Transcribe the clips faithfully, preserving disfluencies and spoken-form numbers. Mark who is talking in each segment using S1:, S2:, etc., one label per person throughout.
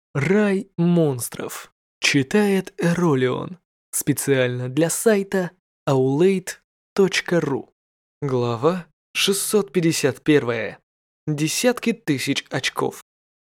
S1: Рай монстров. Читает Эролион. Специально для сайта аулейт точка ру. Глава шестьсот пятьдесят один. Десятки тысяч очков.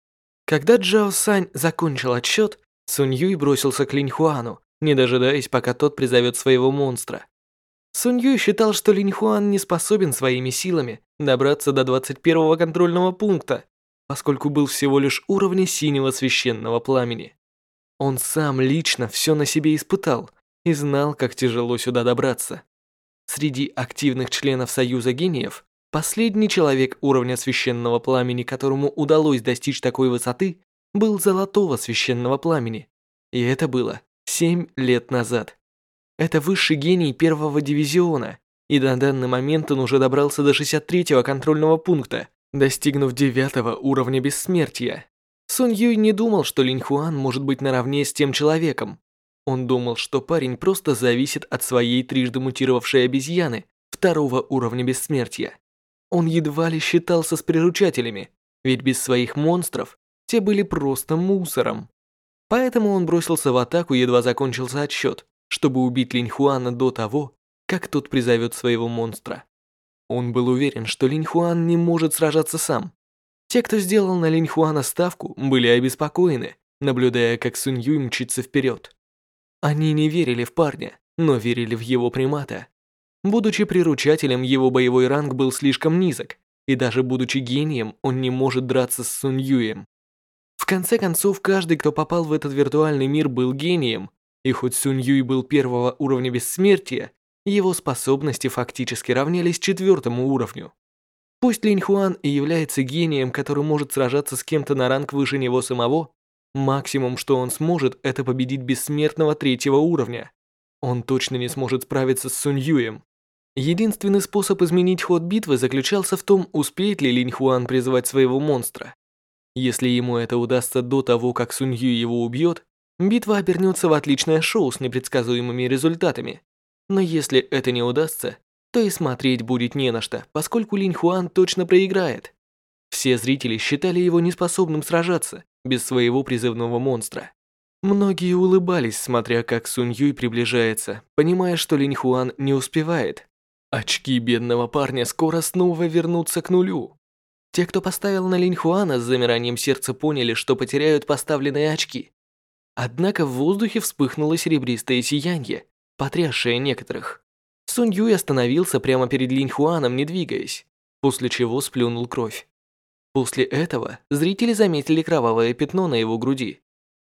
S1: Когда Джао Сань закончил отсчет, Сунь Юй бросился к Линь Хуану, не дожидаясь, пока тот призовет своего монстра. Сунь Юй считал, что Линь Хуан не способен своими силами добраться до двадцать первого контрольного пункта, поскольку был всего лишь уровня синего священного пламени. Он сам лично все на себе испытал и знал, как тяжело сюда добраться. Среди активных членов Союза гениев, последний человек уровня священного пламени, которому удалось достичь такой высоты, был золотого священного пламени. И это было семь лет назад. Это высший гений первого дивизиона, и на данный момент он уже добрался до шестьдесят третьего контрольного пункта, достигнув девятого уровня бессмертия. Сунь Юй не думал, что Линь Хуан может быть наравне с тем человеком. Он думал, что парень просто зависит от своей трижды мутировавшей обезьяны второго уровня бессмертия. Он едва ли считался с приручателями, ведь без своих монстров те были просто мусором. Поэтому он бросился в атаку, едва закончился отсчет, чтобы убить Линь Хуана до того, как тот призовет своего монстра. Он был уверен, что Линь Хуан не может сражаться сам. Те, кто сделал на Линь Хуана ставку, были обеспокоены, наблюдая, как Сунь Юй мчится вперед. Они не верили в парня, но верили в его примата. Будучи приручателем, его боевой ранг был слишком низок, и даже будучи гением, он не может драться с Сунь Юем. В конце концов, каждый, кто попал в этот виртуальный мир, был гением, и хоть Сунь Юй был первого уровня бессмертия, его способности фактически равнялись четвертому уровню. Пусть Линь Хуан и является гением, который может сражаться с кем-то на ранг выше него самого, максимум, что он сможет, это победить бессмертного третьего уровня. Он точно не сможет справиться с Сунь Юем. Единственный способ изменить ход битвы заключался в том, успеет ли Линь Хуан призывать своего монстра. Если ему это удастся до того, как Сунь Юй его убьет, битва обернется в отличное шоу с непредсказуемыми результатами. Но если это не удастся, то и смотреть будет не на что, поскольку Линь Хуан точно проиграет. Все зрители считали его неспособным сражаться без своего призывного монстра. Многие улыбались, смотря как Сунь Юй приближается, понимая, что Линь Хуан не успевает. Очки бедного парня скоро снова вернутся к нулю. Те, кто поставил на Линь Хуана, с замиранием сердца поняли, что потеряют поставленные очки. Однако в воздухе вспыхнуло серебристое сияние, потрясшее некоторых. Сунь Юй остановился прямо перед Линь Хуаном, не двигаясь, после чего сплюнул кровь. После этого зрители заметили кровавое пятно на его груди.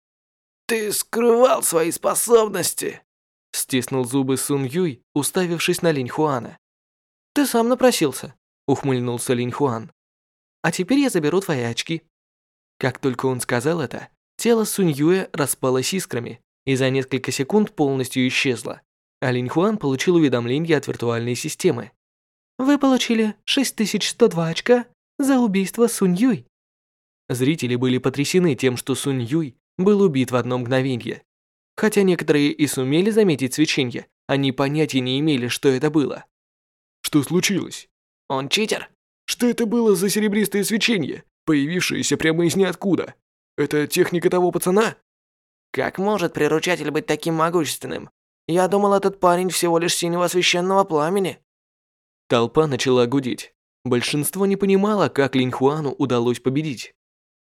S2: «Ты скрывал свои способности!»
S1: Стиснул зубы Сунь Юй, уставившись на Линь Хуана. «Ты сам напросился», — ухмыльнулся Линь Хуан. «А теперь я заберу твои очки». Как только он сказал это, тело Сунь Юя распалось искрами и за несколько секунд полностью исчезло, а Линь Хуан получил уведомление от виртуальной системы. «Вы получили шесть тысяч сто два очка за убийство Сунь Юй». Зрители были потрясены тем, что Сунь Юй был убит в одно мгновение. Хотя некоторые и сумели заметить свечение, они понятия не имели, что это было.
S3: Что случилось?
S2: Он читер?
S3: Что это было за серебристое свечение, появившееся прямо из ниоткуда? Это техника того пацана?
S2: Как может приручатель быть таким могущественным? Я думал, этот парень всего лишь синего священного пламени.
S1: Толпа начала гудеть. Большинство не понимало, как Линь Хуану удалось победить.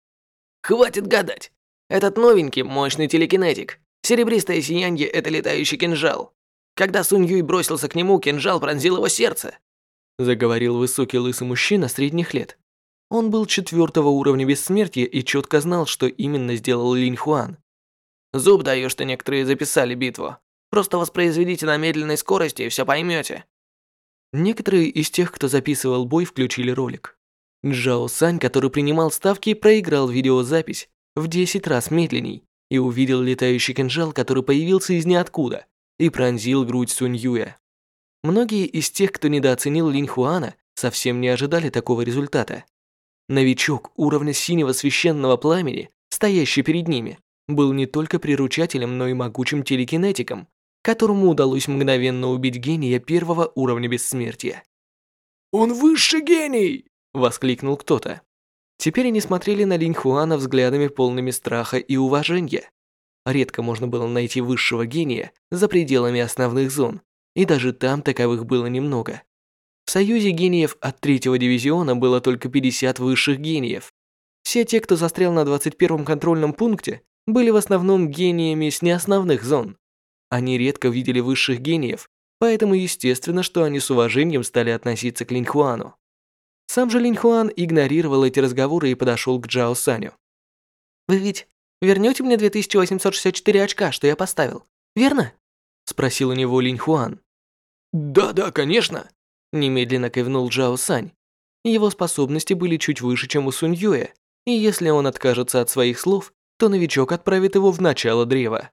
S2: Хватит гадать. Этот новенький мощный телекинетик. Серебристое сияние – это летающий кинжал. Когда Сунь Юй бросился к нему, кинжал пронзил его сердце.
S1: Заговорил высокий лысый мужчина средних лет. Он был четвертого уровня бессмертия и четко знал, что именно сделал Линь Хуан.
S2: Зуб даю, что некоторые записали битву. Просто воспроизведите на медленной скорости и все поймете.
S1: Некоторые из тех, кто записывал бой, включили ролик. Джао Сань, который принимал ставки, проиграл видеозапись в десять раз медленней и увидел летающий кинжал, который появился из ниоткуда и пронзил грудь Сунь Юя. Многие из тех, кто недооценил Линь Хуана, совсем не ожидали такого результата. Новичок уровня синего священного пламени, стоящий перед ними, был не только приручателем, но и могучим телекинетиком, которому удалось мгновенно убить гения первого уровня бессмертия.
S3: «Он высший гений!»
S1: — воскликнул кто-то. Теперь они смотрели на Линь Хуана взглядами полными страха и уважения. Редко можно было найти высшего гения за пределами основных зон, и даже там таковых было немного. В союзе гениев от третьего дивизиона было только пятьдесят высших гениев. Все те, кто застрял на двадцать первом контрольном пункте, были в основном гениями с неосновных зон. Они редко видели высших гениев, поэтому естественно, что они с уважением стали относиться к Линь Хуану. Сам же Линь Хуан игнорировал эти разговоры и подошел к Джао Саню. «Вы ведь вернете мне две тысячи восемьсот шестьдесят четыре очка, что я поставил, верно?» Спросил у него Линь Хуан.
S3: «Да-да, конечно!»
S1: Немедленно кивнул Джао Сань. Его способности были чуть выше, чем у Сунь Юэ, и если он откажется от своих слов, то новичок отправит его в начало древа.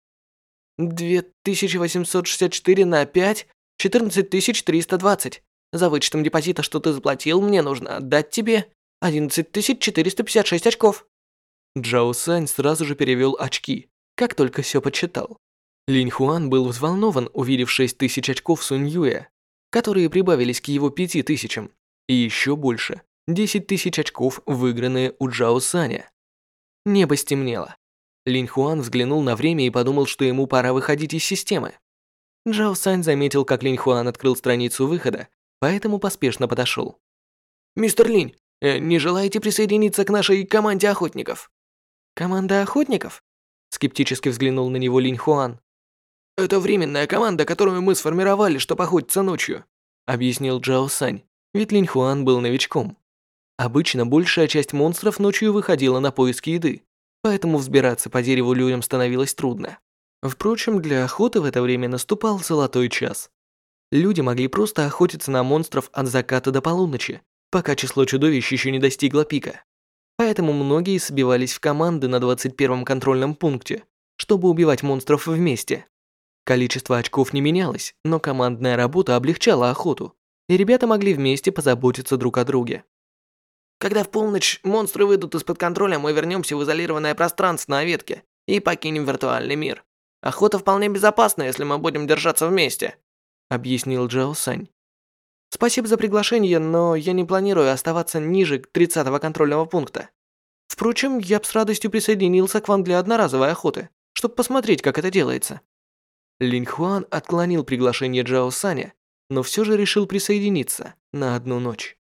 S1: две тысячи восемьсот шестьдесят четыре на пять, четырнадцать тысяч триста двадцать. За вычетом депозита, что ты заплатил, мне нужно отдать тебе одиннадцать тысяч четыреста пятьдесят шесть очков. Джао Сань сразу же перевел очки, как только все подсчитал. Линь Хуан был взволнован, увидев шесть тысяч очков Сунь Юэ, которые прибавились к его пяти тысячам, и еще больше – десять тысяч очков, выигранные у Джао Саня. Небо стемнело. Линь Хуан взглянул на время и подумал, что ему пора выходить из системы. Джао Сань заметил, как Линь Хуан открыл страницу выхода, поэтому поспешно подошел.
S2: «Мистер Линь, э, не желаете присоединиться к нашей команде охотников?»
S1: «Команда охотников?» Скептически взглянул на него Линь Хуан.
S2: «Это временная команда, которую мы сформировали, чтобы охотиться ночью»,
S1: объяснил Джао Сань, ведь Линь Хуан был новичком. Обычно большая часть монстров ночью выходила на поиски еды, поэтому взбираться по дереву людям становилось трудно. Впрочем, для охоты в это время наступал золотой час. Люди могли просто охотиться на монстров от заката до полуночи, пока число чудовищ еще не достигло пика. Поэтому многие сбивались в команды на двадцать первом контрольном пункте, чтобы убивать монстров вместе. Количество очков не менялось, но командная работа облегчала охоту, и ребята могли вместе позаботиться друг о друге.
S2: «Когда в полночь монстры выйдут из-под контроля, мы вернемся в изолированное пространство на ветке и покинем виртуальный мир. Охота вполне безопасна, если мы будем держаться вместе», объяснил Джао Сань.
S1: «Спасибо за приглашение, но я не планирую оставаться ниже тридцатого контрольного пункта. Впрочем, я бы с радостью присоединился к вам для одноразовой охоты, чтобы посмотреть, как это делается». Линь Хуан отклонил приглашение Джао Саня, но все же решил присоединиться на одну ночь.